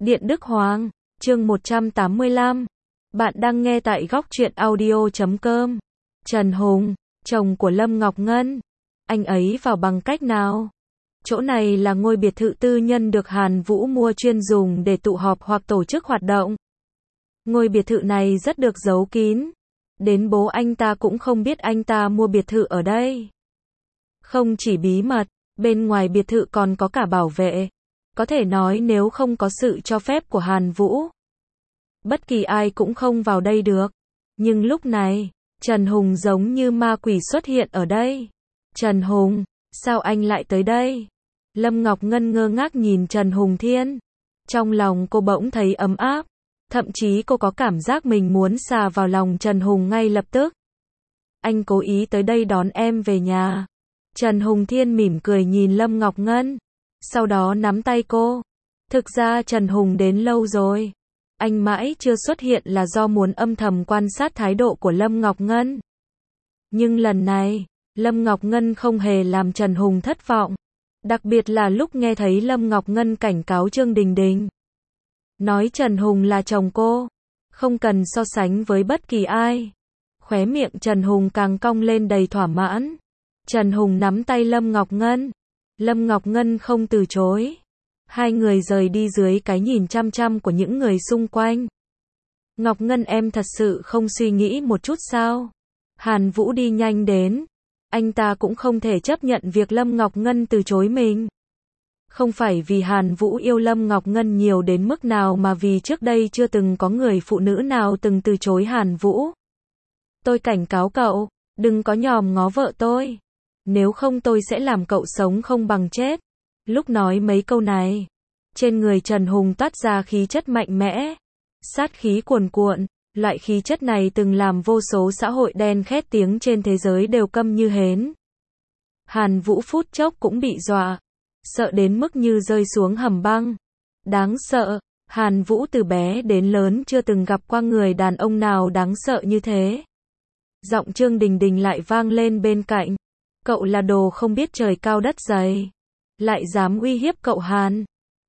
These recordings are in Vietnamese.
Điện Đức Hoàng, chương 185. Bạn đang nghe tại góc truyện audio.com. Trần Hùng, chồng của Lâm Ngọc Ngân. Anh ấy vào bằng cách nào? Chỗ này là ngôi biệt thự tư nhân được Hàn Vũ mua chuyên dùng để tụ họp hoặc tổ chức hoạt động. Ngôi biệt thự này rất được giấu kín. Đến bố anh ta cũng không biết anh ta mua biệt thự ở đây. Không chỉ bí mật, bên ngoài biệt thự còn có cả bảo vệ. Có thể nói nếu không có sự cho phép của Hàn Vũ, bất kỳ ai cũng không vào đây được. Nhưng lúc này, Trần Hùng giống như ma quỷ xuất hiện ở đây. Trần Hùng, sao anh lại tới đây? Lâm Ngọc Ngân ngơ ngác nhìn Trần Hùng Thiên. Trong lòng cô bỗng thấy ấm áp. Thậm chí cô có cảm giác mình muốn xà vào lòng Trần Hùng ngay lập tức. Anh cố ý tới đây đón em về nhà. Trần Hùng Thiên mỉm cười nhìn Lâm Ngọc Ngân. Sau đó nắm tay cô. Thực ra Trần Hùng đến lâu rồi. Anh mãi chưa xuất hiện là do muốn âm thầm quan sát thái độ của Lâm Ngọc Ngân. Nhưng lần này, Lâm Ngọc Ngân không hề làm Trần Hùng thất vọng. Đặc biệt là lúc nghe thấy Lâm Ngọc Ngân cảnh cáo Trương Đình Đình. Nói Trần Hùng là chồng cô. Không cần so sánh với bất kỳ ai. Khóe miệng Trần Hùng càng cong lên đầy thỏa mãn. Trần Hùng nắm tay Lâm Ngọc Ngân. Lâm Ngọc Ngân không từ chối. Hai người rời đi dưới cái nhìn chăm chăm của những người xung quanh. Ngọc Ngân, em thật sự không suy nghĩ một chút sao? Hàn Vũ đi nhanh đến. Anh ta cũng không thể chấp nhận việc Lâm Ngọc Ngân từ chối mình. Không phải vì Hàn Vũ yêu Lâm Ngọc Ngân nhiều đến mức nào mà vì trước đây chưa từng có người phụ nữ nào từng từ chối Hàn Vũ. Tôi cảnh cáo cậu, đừng có nhòm ngó vợ tôi. Nếu không tôi sẽ làm cậu sống không bằng chết. Lúc nói mấy câu này, trên người Trần Hùng toát ra khí chất mạnh mẽ, sát khí cuồn cuộn. Loại khí chất này từng làm vô số xã hội đen khét tiếng trên thế giới đều câm như hến. Hàn Vũ phút chốc cũng bị dọa, sợ đến mức như rơi xuống hầm băng. Đáng sợ, Hàn Vũ từ bé đến lớn chưa từng gặp qua người đàn ông nào đáng sợ như thế. Giọng Trương Đình Đình lại vang lên bên cạnh. Cậu là đồ không biết trời cao đất dày. Lại dám uy hiếp cậu Hàn.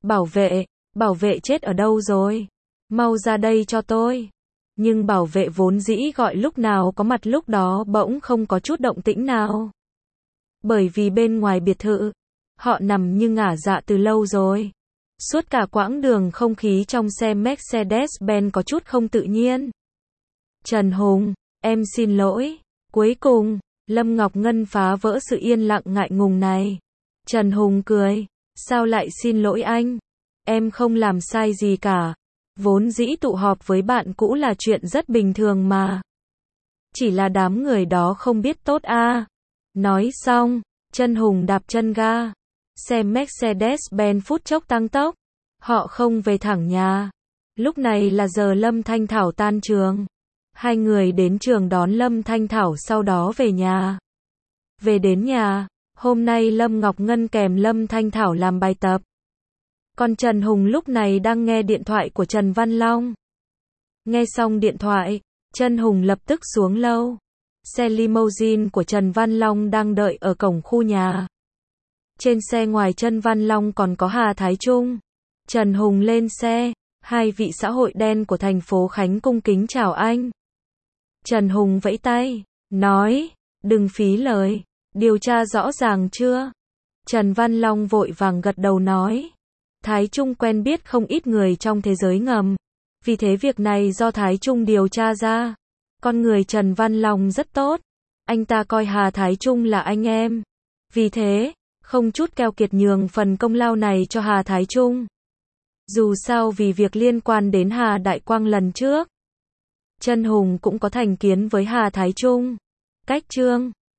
Bảo vệ chết ở đâu rồi? Mau ra đây cho tôi. Nhưng bảo vệ vốn dĩ gọi lúc nào có mặt lúc đó bỗng không có chút động tĩnh nào. Bởi vì bên ngoài biệt thự, họ nằm như ngả dạ từ lâu rồi. Suốt cả quãng đường không khí trong xe Mercedes-Benz có chút không tự nhiên. Trần Hùng, em xin lỗi. Cuối cùng, Lâm Ngọc Ngân phá vỡ sự yên lặng ngại ngùng này. Trần Hùng cười. Sao lại xin lỗi anh? Em không làm sai gì cả. Vốn dĩ tụ họp với bạn cũ là chuyện rất bình thường mà. Chỉ là đám người đó không biết tốt à. Nói xong, Trần Hùng đạp chân ga. Xe Mercedes-Benz phút chốc tăng tốc. Họ không về thẳng nhà. Lúc này là giờ Lâm Thanh Thảo tan trường. Hai người đến trường đón Lâm Thanh Thảo sau đó về nhà. Về đến nhà, hôm nay Lâm Ngọc Ngân kèm Lâm Thanh Thảo làm bài tập. Còn Trần Hùng lúc này đang nghe điện thoại của Trần Văn Long. Nghe xong điện thoại, Trần Hùng lập tức xuống lâu. Xe limousine của Trần Văn Long đang đợi ở cổng khu nhà. Trên xe ngoài Trần Văn Long còn có Hà Thái Trung. Trần Hùng lên xe, hai vị xã hội đen của thành phố Khánh cung kính chào anh. Trần Hùng vẫy tay, nói, đừng phí lời, điều tra rõ ràng chưa? Trần Văn Long vội vàng gật đầu nói. Thái Trung quen biết không ít người trong thế giới ngầm. Vì thế việc này do Thái Trung điều tra ra. Con người Trần Văn Long rất tốt. Anh ta coi Hà Thái Trung là anh em. Vì thế, không chút keo kiệt nhường phần công lao này cho Hà Thái Trung. Dù sao vì việc liên quan đến Hà Đại Quang lần trước, Trần Hùng cũng có thành kiến với Hà Thái Trung. Cách Trương